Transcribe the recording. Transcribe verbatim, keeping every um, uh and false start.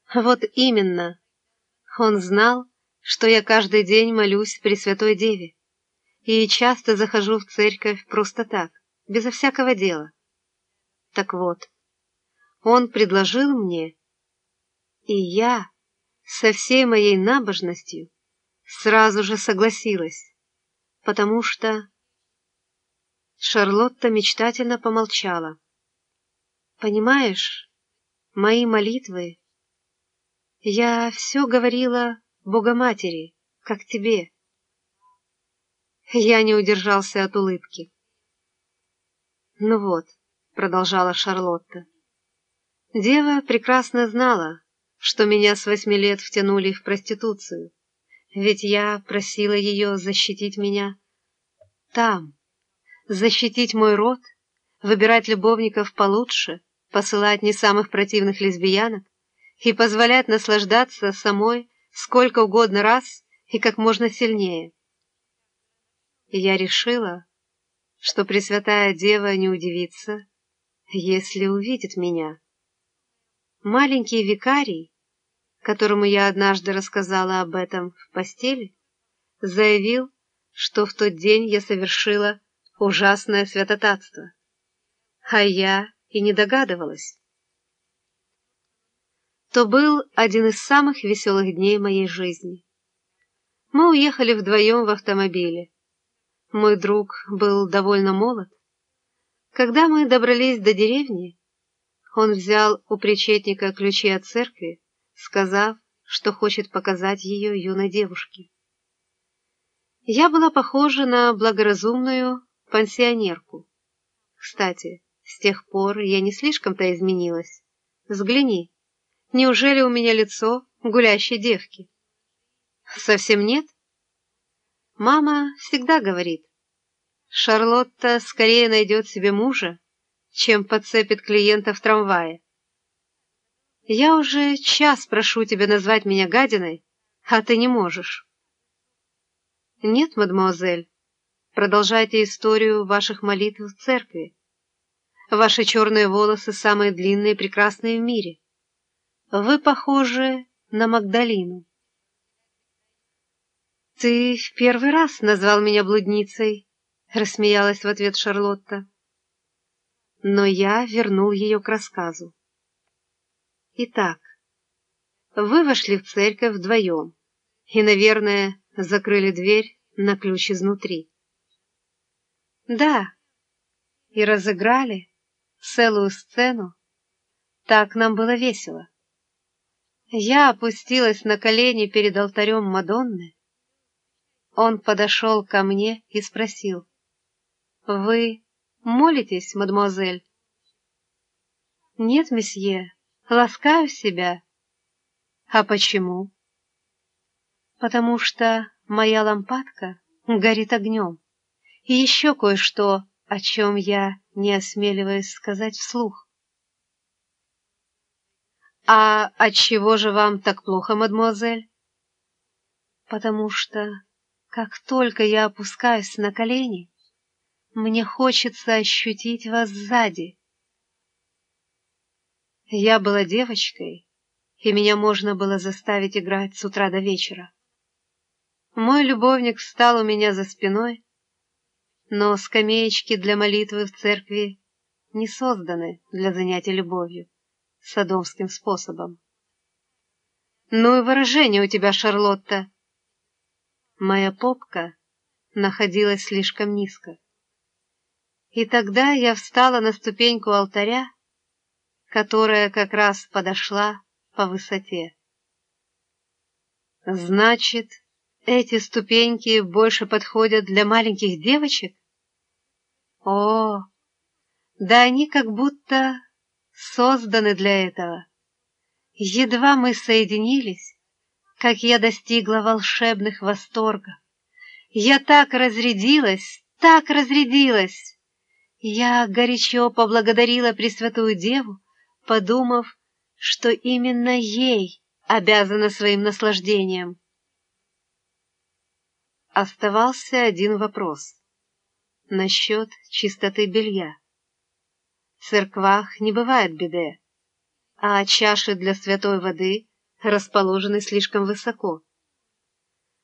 Вот именно. Он знал, что я каждый день молюсь Пресвятой Деве и часто захожу в церковь просто так, безо всякого дела. Так вот, он предложил мне, и я со всей моей набожностью сразу же согласилась, потому что... Шарлотта мечтательно помолчала. Понимаешь, мои молитвы... Я все говорила Богоматери, как тебе. Я не удержался от улыбки. Ну вот, продолжала Шарлотта. Дева прекрасно знала, что меня с восьми лет втянули в проституцию, ведь я просила ее защитить меня там, защитить мой род, выбирать любовников получше, посылать не самых противных лесбиянок и позволять наслаждаться самой сколько угодно раз и как можно сильнее. И я решила, что Пресвятая Дева не удивится, если увидит меня. Маленький викарий, которому я однажды рассказала об этом в постели, заявил, что в тот день я совершила ужасное святотатство, а я и не догадывалась. То был один из самых веселых дней моей жизни. Мы уехали вдвоем в автомобиле. Мой друг был довольно молод. Когда мы добрались до деревни, он взял у причетника ключи от церкви, сказав, что хочет показать ее юной девушке. Я была похожа на благоразумную пансионерку. Кстати, с тех пор я не слишком-то изменилась. Взгляни. Неужели у меня лицо гулящей девки? Совсем нет? Мама всегда говорит, Шарлотта скорее найдет себе мужа, чем подцепит клиента в трамвае. Я уже час прошу тебя назвать меня гадиной, а ты не можешь. Нет, мадемуазель, продолжайте историю ваших молитв в церкви. Ваши черные волосы самые длинные и прекрасные в мире. Вы похожи на Магдалину. Ты в первый раз назвал меня блудницей, рассмеялась в ответ Шарлотта. Но я вернул ее к рассказу. Итак, вы вошли в церковь вдвоем и, наверное, закрыли дверь на ключ изнутри. Да, и разыграли целую сцену. Так нам было весело. Я опустилась на колени перед алтарем Мадонны. Он подошел ко мне и спросил: «Вы молитесь, мадемуазель?» «Нет, месье, ласкаю себя». «А почему?» «Потому что моя лампадка горит огнем. И еще кое-что, о чем я не осмеливаюсь сказать вслух». «А отчего же вам так плохо, мадемуазель?» «Потому что, как только я опускаюсь на колени, мне хочется ощутить вас сзади». Я была девочкой, и меня можно было заставить играть с утра до вечера. Мой любовник встал у меня за спиной, но скамеечки для молитвы в церкви не созданы для занятия любовью содомским способом. «Ну и выражение у тебя, Шарлотта!» Моя попка находилась слишком низко. И тогда я встала на ступеньку алтаря, которая как раз подошла по высоте. «Значит, эти ступеньки больше подходят для маленьких девочек?» «О, да они как будто созданы для этого. Едва мы соединились, как я достигла волшебных восторгов. Я так разрядилась, так разрядилась. Я горячо поблагодарила Пресвятую Деву, подумав, что именно ей обязана своим наслаждением. Оставался один вопрос насчет чистоты белья. В церквах не бывает биде, а чаши для святой воды расположенный слишком высоко.